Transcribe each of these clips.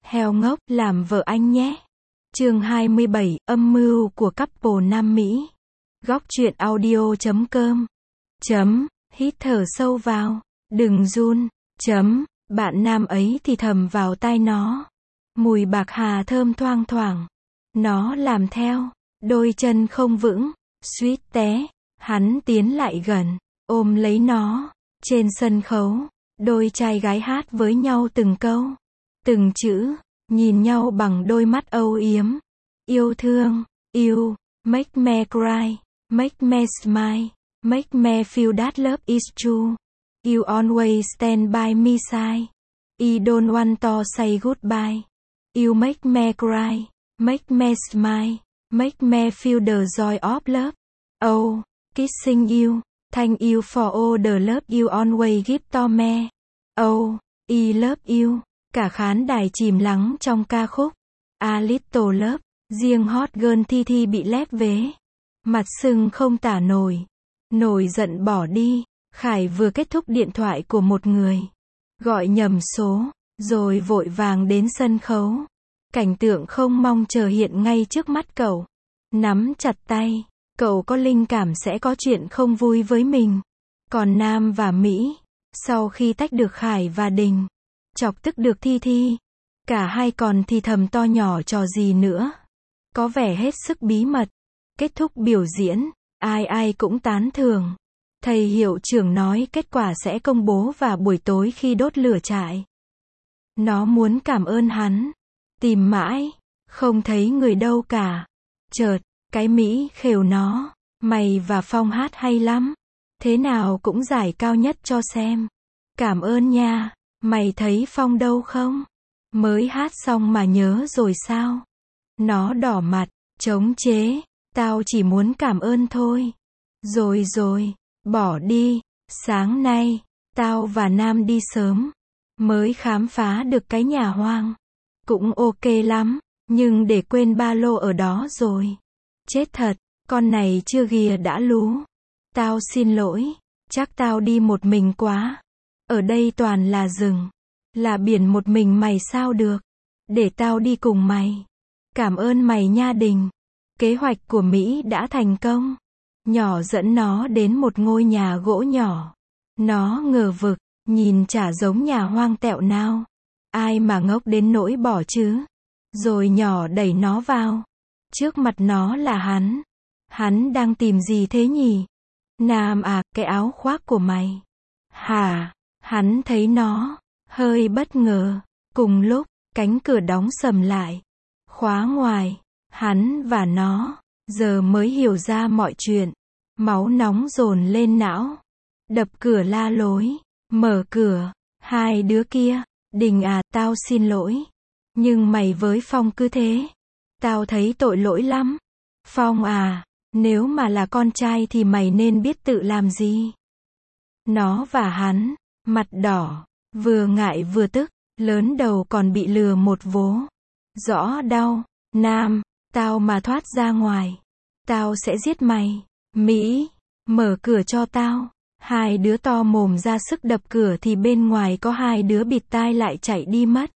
Heo ngốc, làm vợ anh nhé. Chương 27, âm mưu của couple Nam Mỹ. Góc truyện audio.com. Hít thở sâu vào. Đừng run. Bạn nam ấy thì thầm vào tai nó. Mùi bạc hà thơm thoang thoảng. Nó làm theo. Đôi chân không vững. Suýt té. Hắn tiến lại gần. Ôm lấy nó. Trên sân khấu. Đôi trai gái hát với nhau từng câu. Từng chữ. Nhìn nhau bằng đôi mắt âu yếm. Yêu thương. You. Make me cry. Make me smile. Make me feel that love is true. You always stand by me side. I don't want to say goodbye. You make me cry. Make me smile. Make me feel the joy of love. Oh, kissing you. Thank you for all the love you always give to me. Oh, I love you. Cả khán đài chìm lắng trong ca khúc A Little Love. Riêng hot girl Thi Thi bị lép vế. Mặt sưng không tả nổi. Nổi giận bỏ đi. Khải vừa kết thúc điện thoại của một người. Gọi nhầm số. Rồi vội vàng đến sân khấu. Cảnh tượng không mong chờ hiện ngay trước mắt cậu. Nắm chặt tay. Cậu có linh cảm sẽ có chuyện không vui với mình. Còn Nam và Mỹ, sau khi tách được Khải và Đình, chọc tức được Thi Thi, cả hai còn thì thầm to nhỏ trò gì nữa. Có vẻ hết sức bí mật. Kết thúc biểu diễn, ai ai cũng tán thưởng. Thầy hiệu trưởng nói kết quả sẽ công bố vào buổi tối khi đốt lửa trại. Nó muốn cảm ơn hắn. Tìm mãi, không thấy người đâu cả. Chợt, cái Mỹ khều nó. Mày và Phong hát hay lắm. Thế nào cũng giải cao nhất cho xem. Cảm ơn nha. Mày thấy Phong đâu không? Mới hát xong mà nhớ rồi sao? Nó đỏ mặt, chống chế. Tao chỉ muốn cảm ơn thôi. Rồi, bỏ đi. Sáng nay, tao và Nam đi sớm. Mới khám phá được cái nhà hoang. Cũng ok lắm, nhưng để quên ba lô ở đó rồi. Chết thật, con này chưa ghìa đã lú. Tao xin lỗi, chắc tao đi một mình quá. Ở đây toàn là rừng, là biển, một mình mày sao được. Để tao đi cùng mày. Cảm ơn mày nha Đình. Kế hoạch của Mỹ đã thành công. Nhỏ dẫn nó đến một ngôi nhà gỗ nhỏ. Nó ngờ vực, nhìn chả giống nhà hoang tẹo nào. Ai mà ngốc đến nỗi bỏ chứ. Rồi nhỏ đẩy nó vào. Trước mặt nó là hắn. Hắn đang tìm gì thế nhỉ? Nam à, cái áo khoác của mày. Hả? Hắn thấy nó. Hơi bất ngờ. Cùng lúc, cánh cửa đóng sầm lại. Khóa ngoài. Hắn và nó. Giờ mới hiểu ra mọi chuyện. Máu nóng dồn lên não. Đập cửa la lối. Mở cửa. Hai đứa kia. Đình à, tao xin lỗi. Nhưng mày với Phong cứ thế. Tao thấy tội lỗi lắm. Phong à, nếu mà là con trai thì mày nên biết tự làm gì. Nó và hắn, mặt đỏ, vừa ngại vừa tức, lớn đầu còn bị lừa một vố. Rõ đau. Nam, tao mà thoát ra ngoài. Tao sẽ giết mày. Mỹ, mở cửa cho tao. Hai đứa to mồm ra sức đập cửa thì bên ngoài có hai đứa bịt tai lại chạy đi mất.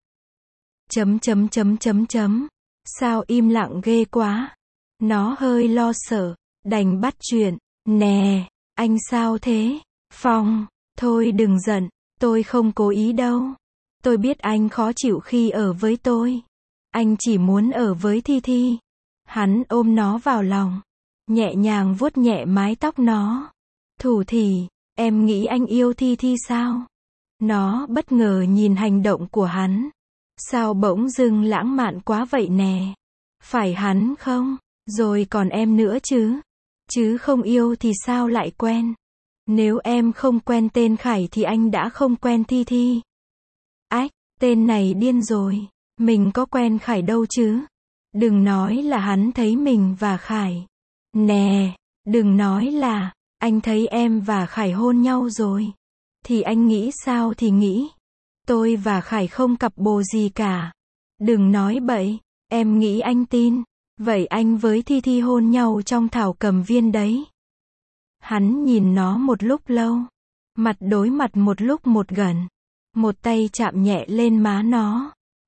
Sao im lặng ghê quá. Nó hơi lo sợ, đành bắt chuyện. Nè, anh sao thế? Phong, thôi đừng giận, tôi không cố ý đâu. Tôi biết anh khó chịu khi ở với tôi. Anh chỉ muốn ở với Thi Thi. Hắn ôm nó vào lòng, nhẹ nhàng vuốt nhẹ mái tóc nó. Thủ thỉ, em nghĩ anh yêu Thi Thi sao? Nó bất ngờ nhìn hành động của hắn. Sao bỗng dưng lãng mạn quá vậy nè? Phải hắn không? Rồi còn em nữa chứ? Chứ không yêu thì sao lại quen? Nếu em không quen tên Khải thì anh đã không quen Thi Thi. Ách, tên này điên rồi. Mình có quen Khải đâu chứ? Đừng nói là hắn thấy mình và Khải. Nè, đừng nói là anh thấy em và Khải hôn nhau rồi. Thì anh nghĩ sao thì nghĩ. Tôi và Khải không cặp bồ gì cả. Đừng nói bậy, em nghĩ anh tin. Vậy anh với Thi Thi hôn nhau trong thảo cầm viên đấy. Hắn nhìn nó một lúc lâu. Mặt đối mặt một lúc một gần. Một tay chạm nhẹ lên má nó.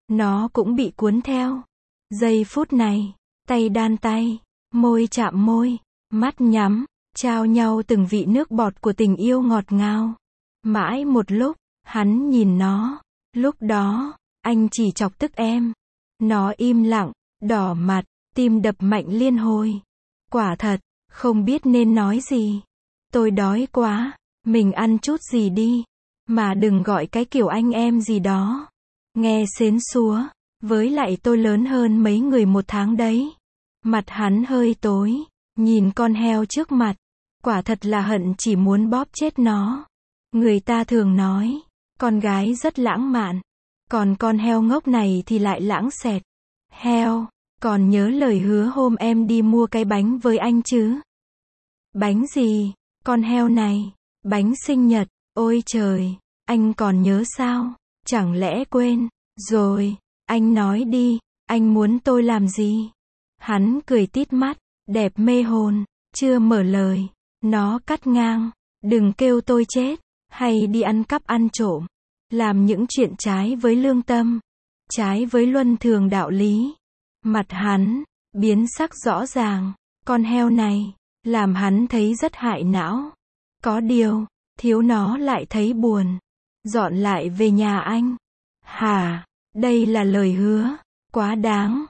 Nó cũng bị cuốn theo. Giây phút này, tay đan tay, môi chạm môi, mắt nhắm, trao nhau từng vị nước bọt của tình yêu ngọt ngào. Mãi một lúc, hắn nhìn nó. Lúc đó, anh chỉ chọc tức em. Nó im lặng, đỏ mặt, tim đập mạnh liên hồi. Quả thật, không biết nên nói gì. Tôi đói quá, mình ăn chút gì đi. Mà đừng gọi cái kiểu anh em gì đó. Nghe xến xúa, với lại tôi lớn hơn mấy người 1 tháng đấy. Mặt hắn hơi tối, nhìn con heo trước mặt. Quả thật là hận chỉ muốn bóp chết nó. Người ta thường nói, con gái rất lãng mạn. Còn con heo ngốc này thì lại lãng xẹt. Heo, còn nhớ lời hứa hôm em đi mua cái bánh với anh chứ? Bánh gì? Con heo này. Bánh sinh nhật. Ôi trời, anh còn nhớ sao? Chẳng lẽ quên rồi? Anh nói đi, anh muốn tôi làm gì? Hắn cười tít mắt, đẹp mê hồn, chưa mở lời. Nó cắt ngang, đừng kêu tôi chết, hay đi ăn cắp ăn trộm. Làm những chuyện trái với lương tâm, trái với luân thường đạo lý. Mặt hắn biến sắc rõ ràng. Con heo này làm hắn thấy rất hại não. Có điều, thiếu nó lại thấy buồn. Dọn lại về nhà anh. Hả? Đây là lời hứa. Quá đáng.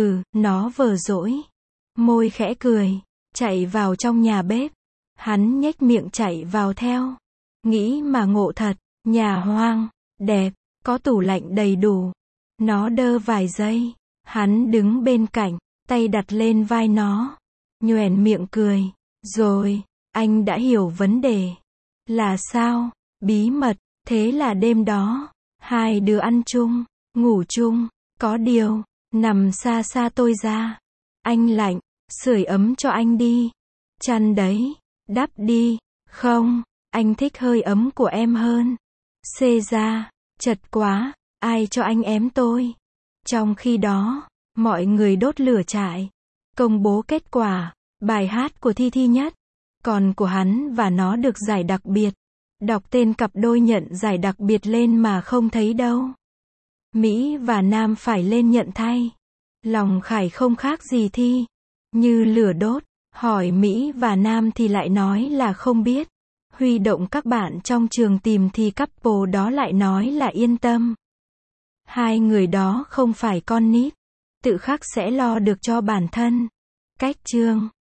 Nó vờ dỗi. Môi khẽ cười, chạy vào trong nhà bếp. Hắn nhếch miệng chạy vào theo. Nghĩ mà ngộ thật, nhà hoang, đẹp, có tủ lạnh đầy đủ. Nó đơ vài giây. Hắn đứng bên cạnh, tay đặt lên vai nó. Nhoẻn miệng cười. Rồi, anh đã hiểu vấn đề. Là sao? Bí mật. Thế là đêm đó, hai đứa ăn chung, ngủ chung. Có điều, nằm xa xa tôi ra. Anh lạnh, sưởi ấm cho anh đi. Chăn đấy, đắp đi. Không, anh thích hơi ấm của em hơn. Xê ra, chật quá, ai cho anh ém tôi. Trong khi đó, mọi người đốt lửa trại. Công bố kết quả, bài hát của Thi Thi nhất. Còn của hắn và nó được giải đặc biệt. Đọc tên cặp đôi nhận giải đặc biệt lên mà không thấy đâu. Mỹ và Nam phải lên nhận thay. Lòng Khải không khác gì Thi. Như lửa đốt, hỏi Mỹ và Nam thì lại nói là không biết. Huy động các bạn trong trường tìm thì couple đó lại nói là yên tâm. Hai người đó không phải con nít. Tự khắc sẽ lo được cho bản thân. Cách chương